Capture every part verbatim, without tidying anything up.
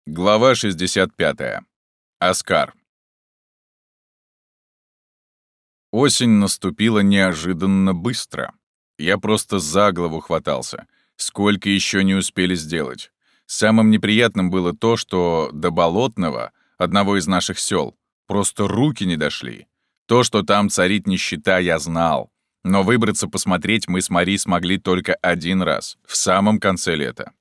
Глава шестьдесят пятая. Оскар. Осень наступила неожиданно быстро. Я просто за голову хватался. Сколько еще не успели сделать. Самым неприятным было то, что до Болотного, одного из наших сел, просто руки не дошли. То, что там царит нищета, я знал. Но выбраться посмотреть мы с Мари смогли только один раз, в самом конце лета.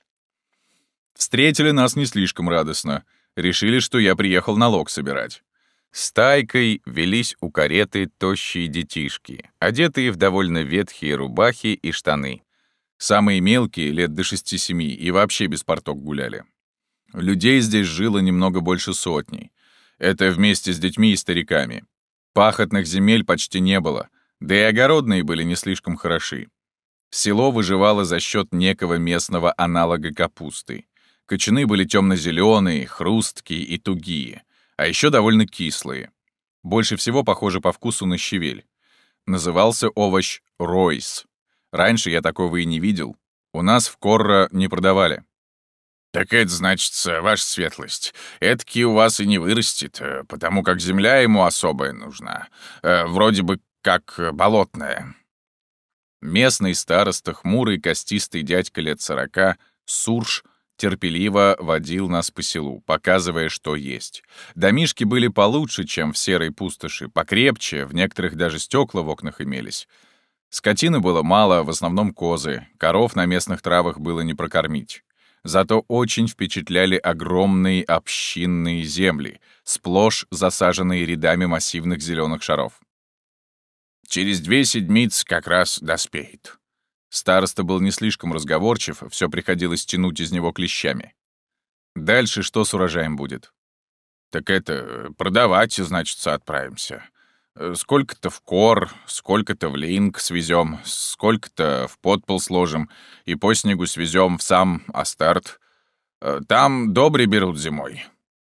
Встретили нас не слишком радостно. Решили, что я приехал налог собирать. Стайкой велись у кареты тощие детишки, одетые в довольно ветхие рубахи и штаны. Самые мелкие, лет до шести-семи, и вообще без порток гуляли. Людей здесь жило немного больше сотни. Это вместе с детьми и стариками. Пахотных земель почти не было, да и огородные были не слишком хороши. Село выживало за счет некого местного аналога капусты. Кочаны были темно-зеленые, хрусткие и тугие, а еще довольно кислые. Больше всего похожи по вкусу на щавель. Назывался овощ ройс. Раньше я такого и не видел. У нас в Корро не продавали. «Так это, значит, ваша светлость, эдакий у вас и не вырастет, потому как земля ему особая нужна, вроде бы как болотная». Местный староста, хмурый костистый дядька лет сорока, Сурж, терпеливо водил нас по селу, показывая, что есть. Домишки были получше, чем в серой пустоши, покрепче, в некоторых даже стекла в окнах имелись. Скотины было мало, в основном козы, коров на местных травах было не прокормить. Зато очень впечатляли огромные общинные земли, сплошь засаженные рядами массивных зеленых шаров. «Через две седмицы как раз доспеет». Староста был не слишком разговорчив, все приходилось тянуть из него клещами. Дальше что с урожаем будет? Так это, продавать, значит, отправимся. Сколько-то в Кор, сколько-то в Линк свезем, сколько-то в подпол сложим, и по снегу свезем в сам Астарт. Там добре берут зимой.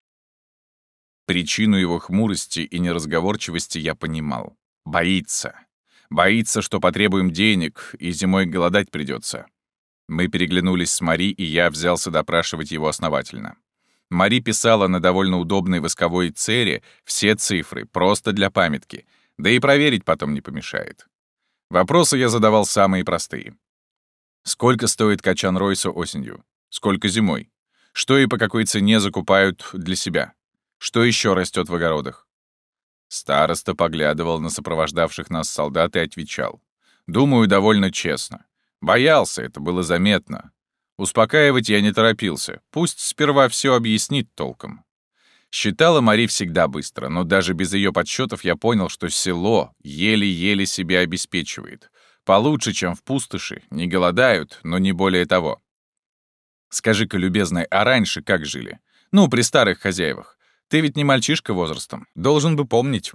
Причину его хмурости и неразговорчивости я понимал. Боится. Боится, что потребуем денег, и зимой голодать придется. Мы переглянулись с Мари, и я взялся допрашивать его основательно. Мари писала на довольно удобной восковой цере все цифры, просто для памятки, да и проверить потом не помешает. Вопросы я задавал самые простые. Сколько стоит качан Ройса осенью? Сколько зимой? Что и по какой цене закупают для себя? Что еще растет в огородах? Староста поглядывал на сопровождавших нас солдат и отвечал. Думаю, довольно честно. Боялся, это было заметно. Успокаивать я не торопился. Пусть сперва все объяснит толком. Считала Мари всегда быстро, но даже без ее подсчетов я понял, что село еле-еле себя обеспечивает. Получше, чем в пустоши. Не голодают, но не более того. Скажи-ка, любезная, а раньше как жили? Ну, при старых хозяевах. Ты ведь не мальчишка возрастом, должен бы помнить.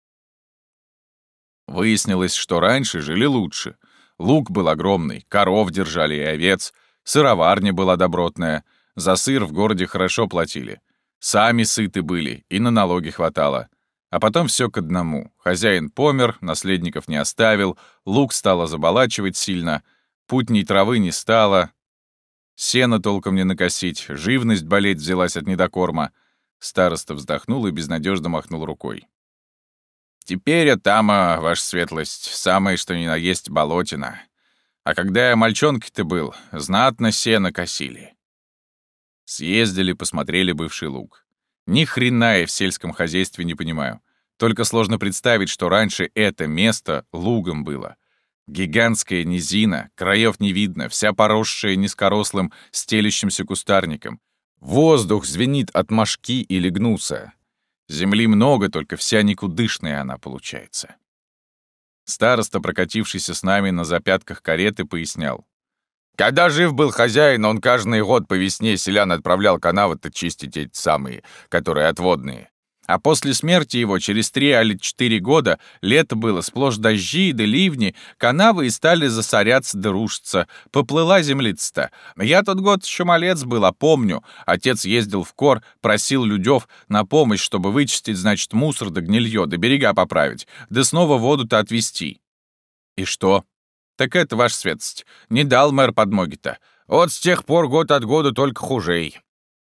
Выяснилось, что раньше жили лучше. Луг был огромный, коров держали и овец, сыроварня была добротная, за сыр в городе хорошо платили. Сами сыты были, и на налоги хватало. А потом все к одному. Хозяин помер, наследников не оставил, луг стало заболачивать сильно, путней травы не стало, сено толком не накосить, живность болеть взялась от недокорма. Староста вздохнул и безнадежно махнул рукой. «Теперь я там, ваша светлость, самое что ни на есть болотина. А когда я мальчонкой-то был, знатно сено косили». Съездили, посмотрели бывший луг. Ни хрена я в сельском хозяйстве не понимаю. Только сложно представить, что раньше это место лугом было. Гигантская низина, краев не видно, вся поросшая низкорослым стелющимся кустарником. Воздух звенит от мошки или гнуса. Земли много, только вся никудышная она получается. Староста, прокатившийся с нами на запятках кареты, пояснял. Когда жив был хозяин, он каждый год по весне селян отправлял канавы-то чистить эти самые, которые отводные. А после смерти его, через три или четыре года, лето было, сплошь дожди да ливни, канавы и стали засоряться да рушиться. Поплыла землица-то. Я тот год еще малец был, а помню. Отец ездил в Кор, просил людев на помощь, чтобы вычистить, значит, мусор да гнилье, да берега поправить, да снова воду-то отвести. И что? Так это, ваша светость, не дал мэр подмоги-то. Вот с тех пор год от года только хужей.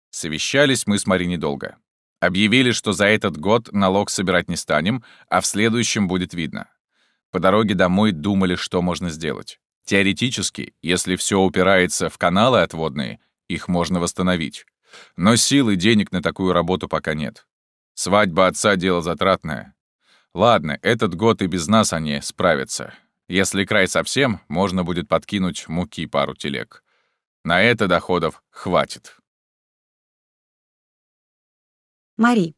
Совещались мы с Мари недолго. Объявили, что за этот год налог собирать не станем, а в следующем будет видно. По дороге домой думали, что можно сделать. Теоретически, если все упирается в каналы отводные, их можно восстановить. Но сил и денег на такую работу пока нет. Свадьба отца — дело затратное. Ладно, этот год и без нас они справятся. Если край совсем, можно будет подкинуть муки пару телег. На это доходов хватит. Мари.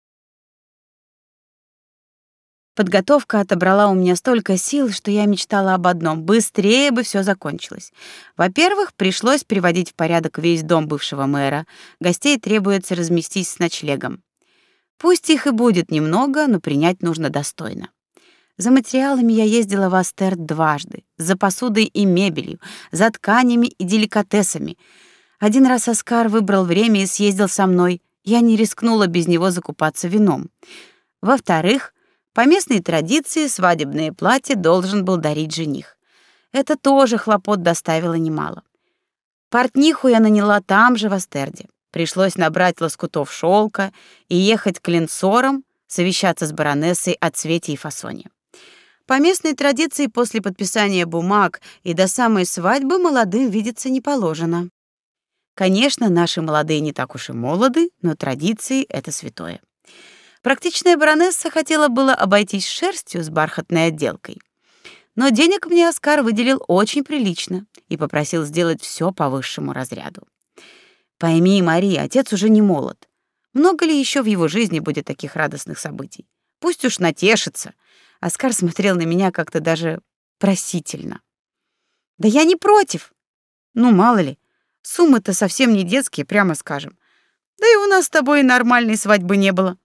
Подготовка отобрала у меня столько сил, что я мечтала об одном — быстрее бы все закончилось. Во-первых, пришлось приводить в порядок весь дом бывшего мэра. Гостей требуется разместить с ночлегом. Пусть их и будет немного, но принять нужно достойно. За материалами я ездила в Астерд дважды, за посудой и мебелью, за тканями и деликатесами. Один раз Оскар выбрал время и съездил со мной. Я не рискнула без него закупаться вином. Во-вторых, по местной традиции свадебное платье должен был дарить жених. Это тоже хлопот доставило немало. Портниху я наняла там же, в Астерде. Пришлось набрать лоскутов шелка и ехать к Ленсорам, совещаться с баронессой о цвете и фасоне. По местной традиции после подписания бумаг и до самой свадьбы молодым видеться не положено. Конечно, наши молодые не так уж и молоды, но традиции — это святое. Практичная баронесса хотела было обойтись шерстью с бархатной отделкой. Но денег мне Оскар выделил очень прилично и попросил сделать все по высшему разряду. Пойми, Мари, отец уже не молод. Много ли еще в его жизни будет таких радостных событий? Пусть уж натешится. Оскар смотрел на меня как-то даже просительно. Да я не против. Ну, мало ли, суммы-то совсем не детские, прямо скажем. Да и у нас с тобой нормальной свадьбы не было.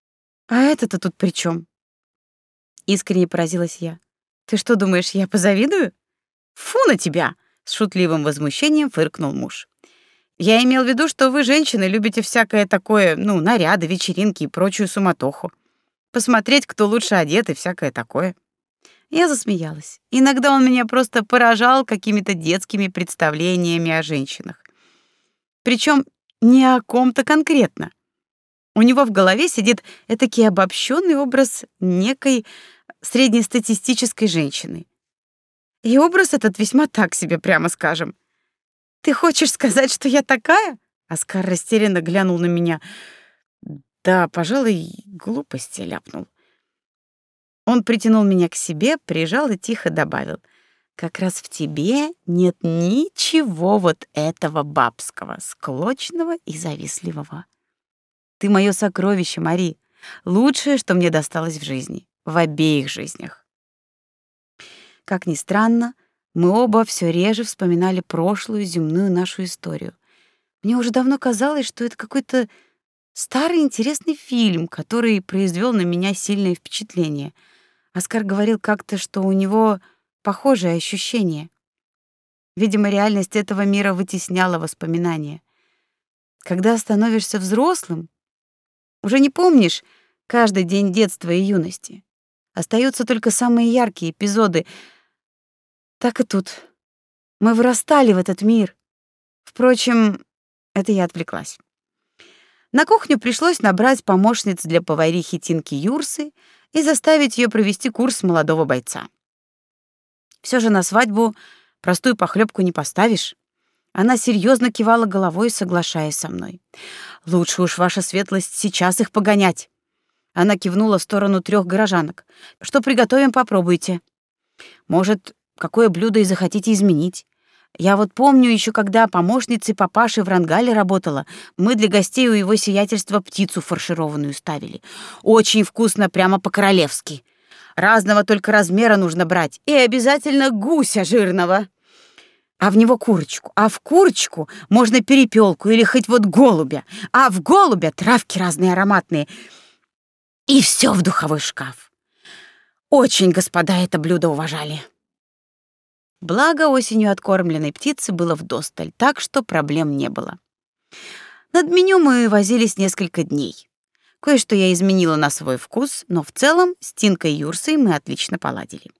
А это-то тут при чем? Искренне поразилась я. Ты что думаешь, я позавидую? Фу на тебя, с шутливым возмущением фыркнул муж. Я имел в виду, что вы, женщины, любите всякое такое, ну, наряды, вечеринки и прочую суматоху. Посмотреть, кто лучше одет и всякое такое. Я засмеялась. Иногда он меня просто поражал какими-то детскими представлениями о женщинах. Причем не о ком-то конкретно. У него в голове сидит этакий обобщенный образ некой среднестатистической женщины. И образ этот весьма так себе, прямо скажем. Ты хочешь сказать, что я такая? Оскар растерянно глянул на меня. Да, пожалуй, глупости ляпнул. Он притянул меня к себе, прижал и тихо добавил: как раз в тебе нет ничего вот этого бабского, склочного и завистливого. Ты мое сокровище, Мари, лучшее, что мне досталось в жизни, в обеих жизнях. Как ни странно, мы оба все реже вспоминали прошлую земную нашу историю. Мне уже давно казалось, что это какой-то старый интересный фильм, который произвел на меня сильное впечатление. Оскар говорил как-то, что у него похожее ощущение. Видимо, реальность этого мира вытесняла воспоминания. Когда становишься взрослым, уже не помнишь каждый день детства и юности. Остаются только самые яркие эпизоды. Так и тут. Мы вырастали в этот мир. Впрочем, это я отвлеклась. На кухню пришлось набрать помощниц для поварихи Тинки Юрсы и заставить ее провести курс молодого бойца. Все же на свадьбу простую похлебку не поставишь. Она серьезно кивала головой, соглашаясь со мной. «Лучше уж, ваша светлость, сейчас их погонять». Она кивнула в сторону трех горожанок. «Что приготовим, попробуйте. Может, какое блюдо и захотите изменить. Я вот помню еще, когда помощницей папаши в Рангале работала, мы для гостей у его сиятельства птицу фаршированную ставили. Очень вкусно, прямо по-королевски. Разного только размера нужно брать. И обязательно гуся жирного. А в него курочку. А в курочку можно перепелку или хоть вот голубя. А в голубя травки разные ароматные. И все в духовой шкаф. Очень господа это блюдо уважали». Благо, осенью откормленной птицы было вдосталь, так что проблем не было. Над меню мы возились несколько дней. Кое-что я изменила на свой вкус, но в целом с Тинкой Юрсой мы отлично поладили.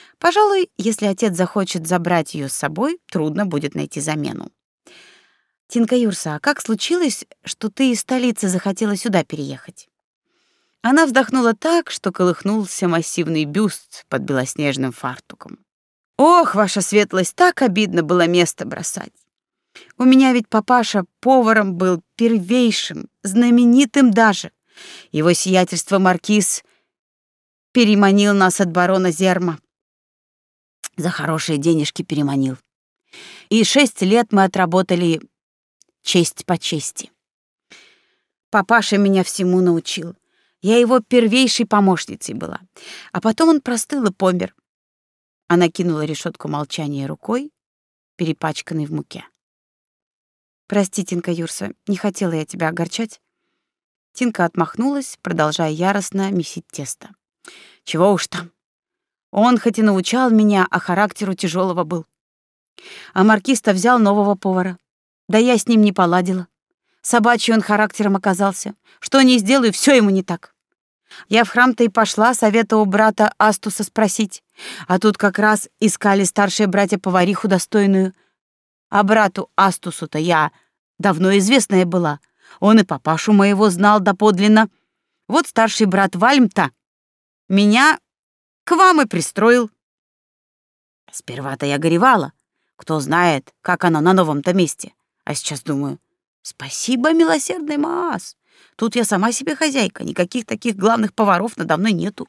Пожалуй, если отец захочет забрать ее с собой, трудно будет найти замену. Тинка Юрса, а как случилось, что ты из столицы захотела сюда переехать? Она вздохнула так, что колыхнулся массивный бюст под белоснежным фартуком. Ох, ваша светлость, так обидно было место бросать. У меня ведь папаша поваром был первейшим, знаменитым даже. Его сиятельство маркиз переманил нас от барона Зерма. За хорошие денежки переманил. И шесть лет мы отработали честь по чести. Папаша меня всему научил. Я его первейшей помощницей была. А потом он простыл и помер. Она кинула решетку молчания рукой, перепачканной в муке. Прости, Тинка Юрса, не хотела я тебя огорчать. Тинка отмахнулась, продолжая яростно месить тесто. Чего уж там. Он хоть и научал меня, а характеру тяжелого был. А маркиз-то взял нового повара. Да я с ним не поладила. Собачий он характером оказался. Что ни сделаю, все ему не так. Я в храм-то и пошла совета у брата Астуса спросить. А тут как раз искали старшие братья повариху достойную. А брату Астусу-то я давно известная была. Он и папашу моего знал доподлинно. Вот старший брат Вальм-то меня к вам и пристроил. Сперва-то я горевала. Кто знает, как оно на новом-то месте. А сейчас думаю, спасибо, милосердный Маас. Тут я сама себе хозяйка, никаких таких главных поваров надо мной нету.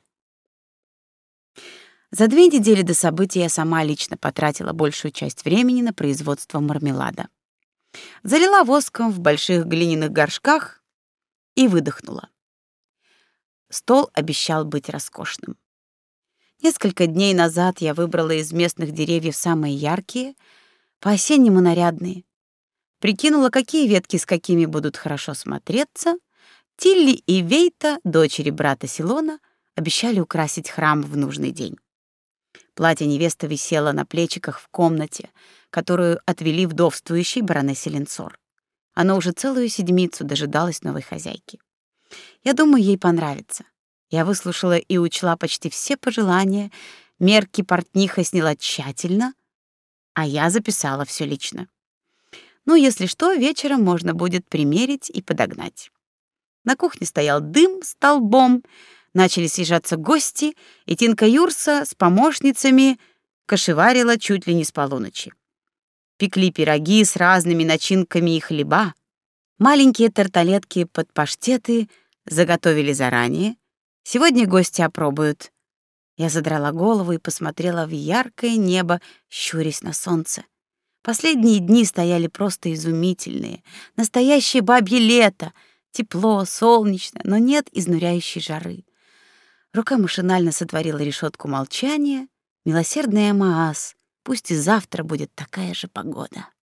За две недели до события я сама лично потратила большую часть времени на производство мармелада. Залила воском в больших глиняных горшках и выдохнула. Стол обещал быть роскошным. Несколько дней назад я выбрала из местных деревьев самые яркие, по-осеннему нарядные. Прикинула, какие ветки с какими будут хорошо смотреться. Тилли и Вейта, дочери брата Силона, обещали украсить храм в нужный день. Платье невесты висело на плечиках в комнате, которую отвели вдовствующей баронессе Ленсор. Она уже целую седмицу дожидалась новой хозяйки. Я думаю, ей понравится. Я выслушала и учла почти все пожелания, мерки портниха сняла тщательно, а я записала все лично. Ну, если что, вечером можно будет примерить и подогнать. На кухне стоял дым столбом, начали съезжаться гости, и Тинка Юрса с помощницами кошеварила чуть ли не с полуночи. Пекли пироги с разными начинками и хлеба. Маленькие тарталетки под паштеты заготовили заранее. Сегодня гости опробуют. Я задрала голову и посмотрела в яркое небо, щурясь на солнце. Последние дни стояли просто изумительные. Настоящее бабье лето. Тепло, солнечно, но нет изнуряющей жары. Рука машинально сотворила решетку молчания. Милосердный Маас, пусть и завтра будет такая же погода.